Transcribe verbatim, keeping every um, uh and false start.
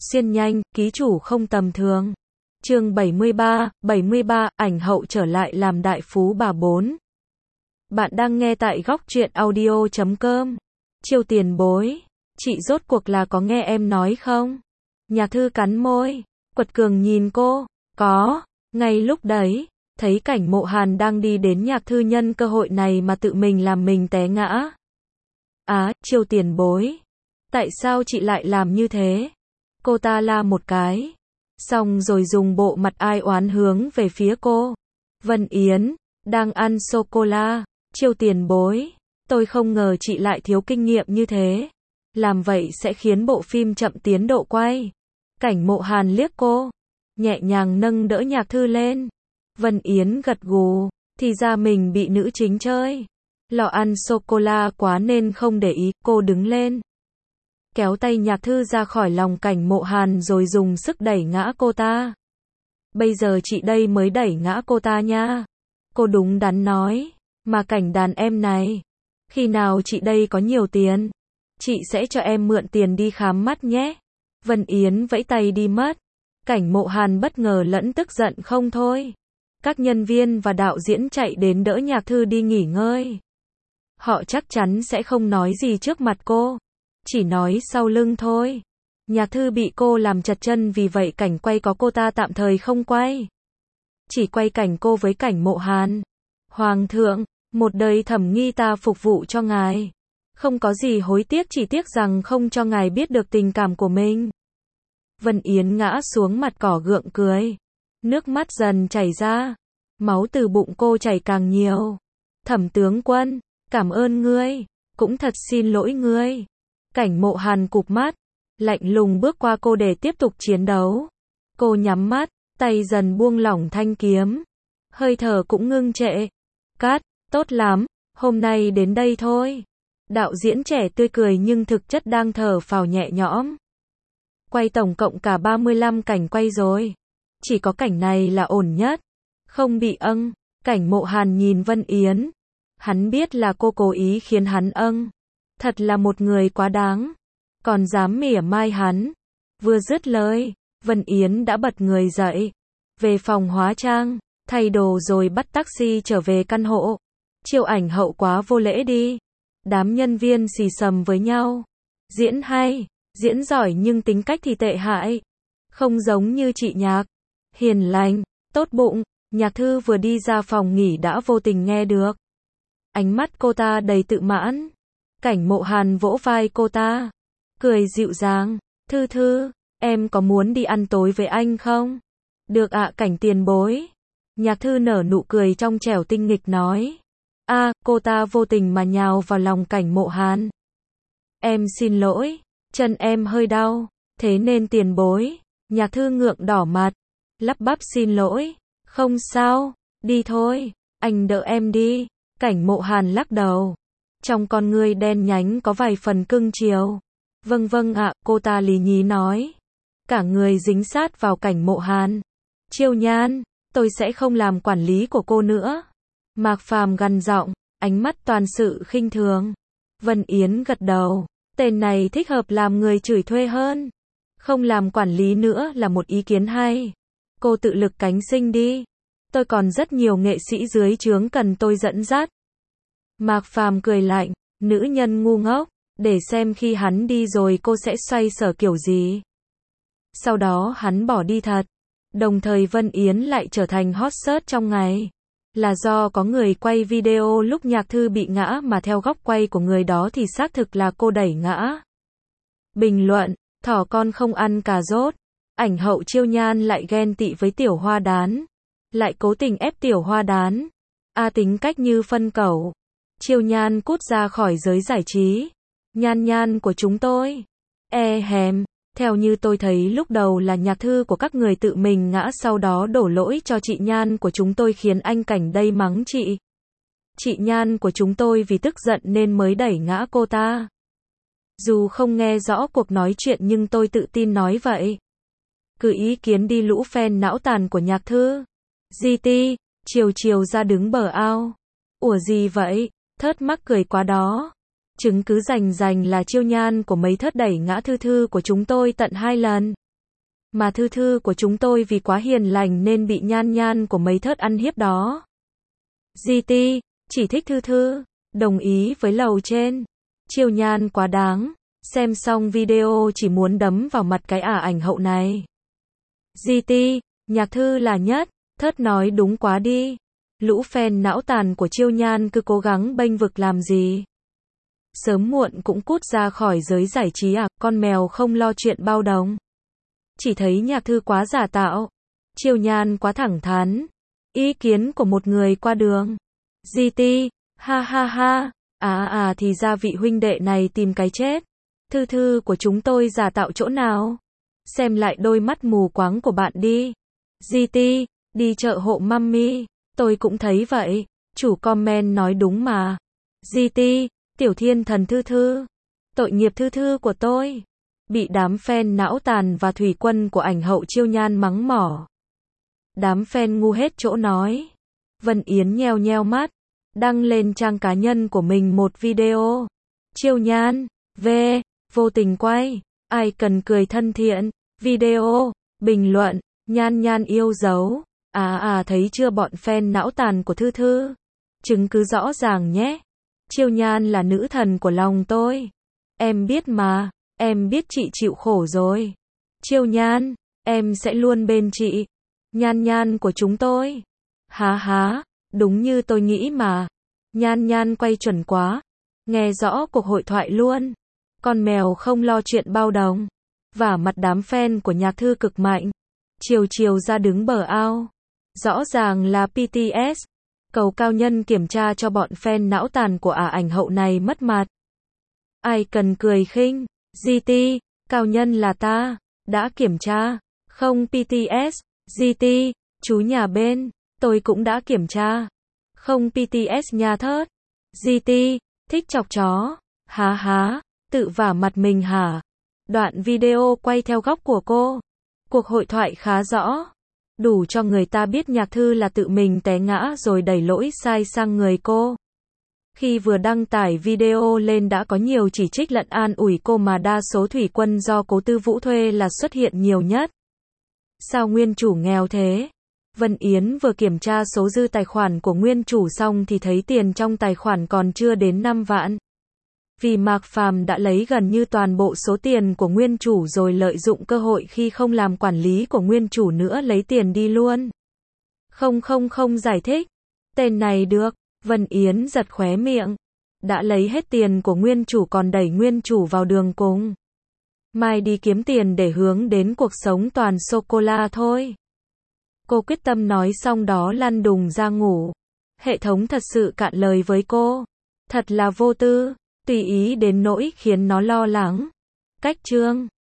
Xuyên nhanh, ký chủ không tầm thường. Chương bảy mươi ba, bảy mươi ba, ảnh hậu trở lại làm đại phú bà bốn. Bạn đang nghe tại góc truyện audio chấm com. Chiêu tiền bối, chị rốt cuộc là có nghe em nói không? Nhạc Thư cắn môi, quật cường nhìn cô. Có. Ngay lúc đấy, thấy cảnh Mộ Hàn đang đi đến Nhạc Thư nhân cơ hội này mà tự mình làm mình té ngã. Á, Chiêu tiền bối, tại sao chị lại làm như thế? Cô ta la một cái, xong rồi dùng bộ mặt ai oán hướng về phía cô. Vân Yến, đang ăn sô-cô-la. Chiêu tiền bối, tôi không ngờ chị lại thiếu kinh nghiệm như thế. Làm vậy sẽ khiến bộ phim chậm tiến độ quay. Cảnh Mộ Hàn liếc cô, nhẹ nhàng nâng đỡ Nhạc Thư lên. Vân Yến gật gù, thì ra mình bị nữ chính chơi. Lọ ăn sô-cô-la quá nên không để ý, cô đứng lên, kéo tay Nhạc Thư ra khỏi lòng cảnh Mộ Hàn rồi dùng sức đẩy ngã cô ta. Bây giờ chị đây mới đẩy ngã cô ta nha. Cô đúng đắn nói, mà cảnh đàn em này, khi nào chị đây có nhiều tiền, chị sẽ cho em mượn tiền đi khám mắt nhé. Vân Yến vẫy tay đi mất. Cảnh Mộ Hàn bất ngờ lẫn tức giận không thôi. Các nhân viên và đạo diễn chạy đến đỡ Nhạc Thư đi nghỉ ngơi. Họ chắc chắn sẽ không nói gì trước mặt cô, chỉ nói sau lưng thôi. Nhạc Thư bị cô làm chật chân, vì vậy cảnh quay có cô ta tạm thời không quay, chỉ quay cảnh cô với cảnh Mộ Hàn. Hoàng thượng, một đời thẩm nghi ta phục vụ cho ngài, không có gì hối tiếc, chỉ tiếc rằng không cho ngài biết được tình cảm của mình. Vân Yến ngã xuống mặt cỏ gượng cười, nước mắt dần chảy ra, máu từ bụng cô chảy càng nhiều. Thẩm tướng quân, cảm ơn ngươi, cũng thật xin lỗi ngươi. Cảnh Mộ Hàn cụp mắt, lạnh lùng bước qua cô để tiếp tục chiến đấu. Cô nhắm mắt, tay dần buông lỏng thanh kiếm, hơi thở cũng ngưng trệ. Cắt, tốt lắm, hôm nay đến đây thôi. Đạo diễn trẻ tươi cười nhưng thực chất đang thở phào nhẹ nhõm. Quay tổng cộng cả ba mươi lăm cảnh quay rồi, chỉ có cảnh này là ổn nhất, không bị âng. Cảnh Mộ Hàn nhìn Vân Yến, hắn biết là cô cố ý khiến hắn âng. Thật là một người quá đáng, còn dám mỉa mai hắn. Vừa dứt lời, Vân Yến đã bật người dậy, về phòng hóa trang, thay đồ rồi bắt taxi trở về căn hộ. Chiêu ảnh hậu quá vô lễ đi. Đám nhân viên xì xầm với nhau. Diễn hay, diễn giỏi nhưng tính cách thì tệ hại. Không giống như chị Nhạc, hiền lành, tốt bụng. Nhạc Thư vừa đi ra phòng nghỉ đã vô tình nghe được. Ánh mắt cô ta đầy tự mãn. Cảnh Mộ Hàn vỗ vai cô ta, cười dịu dàng. Thư Thư, em có muốn đi ăn tối với anh không? Được ạ cảnh tiền bối. Nhạc Thư nở nụ cười trong trẻo tinh nghịch nói. A, à, cô ta vô tình mà nhào vào lòng cảnh Mộ Hàn. Em xin lỗi, chân em hơi đau, thế nên tiền bối. Nhạc Thư ngượng đỏ mặt, lắp bắp xin lỗi. Không sao, đi thôi, anh đỡ em đi. Cảnh Mộ Hàn lắc đầu, trong con ngươi đen nhánh có vài phần cưng chiều. Vâng vâng ạ, cô ta lì nhí nói, cả người dính sát vào cảnh Mộ Hàn. Chiêu Nhan, tôi sẽ không làm quản lý của cô nữa. Mạc Phàm gằn giọng, ánh mắt toàn sự khinh thường. Vân Yến gật đầu, tên này thích hợp làm người chửi thuê hơn. Không làm quản lý nữa là một ý kiến hay. Cô tự lực cánh sinh đi. Tôi còn rất nhiều nghệ sĩ dưới trướng cần tôi dẫn dắt. Mạc Phàm cười lạnh, nữ nhân ngu ngốc, để xem khi hắn đi rồi cô sẽ xoay sở kiểu gì. Sau đó hắn bỏ đi thật. Đồng thời Vân Yến lại trở thành hot search trong ngày. Là do có người quay video lúc Nhạc Thư bị ngã, mà theo góc quay của người đó thì xác thực là cô đẩy ngã. Bình luận, thỏ con không ăn cà rốt. Ảnh hậu Chiêu Nhan lại ghen tị với Tiểu Hoa Đán, lại cố tình ép Tiểu Hoa Đán. A, tính cách như phân cẩu. Chiêu Nhan cút ra khỏi giới giải trí. Nhan Nhan của chúng tôi. E hèm, theo như tôi thấy lúc đầu là Nhạc Thư của các người tự mình ngã, sau đó đổ lỗi cho chị Nhan của chúng tôi, khiến anh cảnh đây mắng chị. Chị Nhan của chúng tôi vì tức giận nên mới đẩy ngã cô ta. Dù không nghe rõ cuộc nói chuyện nhưng tôi tự tin nói vậy. Cứ ý kiến đi lũ fan não tàn của Nhạc Thư. giê tê, chiều chiều ra đứng bờ ao. Ủa gì vậy? Thớt mắc cười quá đó. Chứng cứ rành rành là Chiêu Nhan của mấy thớt đẩy ngã Thư Thư của chúng tôi tận hai lần. Mà thư thư của chúng tôi vì quá hiền lành nên bị nhan nhan của mấy thớt ăn hiếp đó. giê tê, chỉ thích thư thư, đồng ý với lầu trên. Chiêu nhan quá đáng, xem xong video chỉ muốn đấm vào mặt cái ả ảnh hậu này. giê tê, nhạc thư là nhất, thớt nói đúng quá đi. Lũ fan não tàn của chiêu nhan cứ cố gắng bênh vực làm gì. Sớm muộn cũng cút ra khỏi giới giải trí à, con mèo không lo chuyện bao đồng. Chỉ thấy nhạc thư quá giả tạo, chiêu nhan quá thẳng thắn. Ý kiến của một người qua đường. giê tê, ha ha ha, à à thì ra vị huynh đệ này tìm cái chết. Thư thư của chúng tôi giả tạo chỗ nào? Xem lại đôi mắt mù quáng của bạn đi. giê tê, đi chợ hộ mummy, tôi cũng thấy vậy. Chủ comment nói đúng mà. giê tê, tiểu thiên thần thư thư. Tội nghiệp thư thư của tôi. Bị đám fan não tàn và thủy quân của ảnh hậu chiêu nhan mắng mỏ. Đám fan ngu hết chỗ nói. Vân Yến nheo nheo mắt, đăng lên trang cá nhân của mình một video. Chiêu nhan, v, vô tình quay, ai cần cười thân thiện, video, bình luận, nhan nhan yêu dấu. À à thấy chưa bọn fan não tàn của thư thư. Chứng cứ rõ ràng nhé. Chiêu nhan là nữ thần của lòng tôi. Em biết mà, em biết chị chịu khổ rồi. Chiêu nhan, em sẽ luôn bên chị. Nhan nhan của chúng tôi. Há há, đúng như tôi nghĩ mà. Nhan nhan quay chuẩn quá. Nghe rõ cuộc hội thoại luôn. Con mèo không lo chuyện bao đồng. Vả mặt đám fan của nhạc thư cực mạnh. Chiều chiều ra đứng bờ ao. Rõ ràng là pê tê ét. Cầu cao nhân kiểm tra cho bọn fan não tàn của ả ảnh hậu này mất mặt. Ai cần cười khinh. giê tê, cao nhân là ta. Đã kiểm tra. Không pê tê ét. giê tê, chú nhà bên. Tôi cũng đã kiểm tra. Không pê tê ét nha thớt. giê tê, thích chọc chó. Há há, tự vả mặt mình hả? Đoạn video quay theo góc của cô. Cuộc hội thoại khá rõ. Đủ cho người ta biết nhạc thư là tự mình té ngã rồi đẩy lỗi sai sang người cô. Khi vừa đăng tải video lên đã có nhiều chỉ trích lẫn an ủi cô mà đa số thủy quân do Cố Tư Vũ thuê là xuất hiện nhiều nhất. Sao nguyên chủ nghèo thế? Vân Yến vừa kiểm tra số dư tài khoản của nguyên chủ xong thì thấy tiền trong tài khoản còn chưa đến năm vạn. Vì Mạc Phàm đã lấy gần như toàn bộ số tiền của nguyên chủ rồi lợi dụng cơ hội khi không làm quản lý của nguyên chủ nữa lấy tiền đi luôn. Không không không giải thích. Tên này được. Vân Yến giật khóe miệng. Đã lấy hết tiền của nguyên chủ còn đẩy nguyên chủ vào đường cùng. Mai đi kiếm tiền để hướng đến cuộc sống toàn sô-cô-la thôi. Cô quyết tâm nói xong đó lăn đùng ra ngủ. Hệ thống thật sự cạn lời với cô. Thật là vô tư, tùy ý đến nỗi khiến nó lo lắng. Cách chương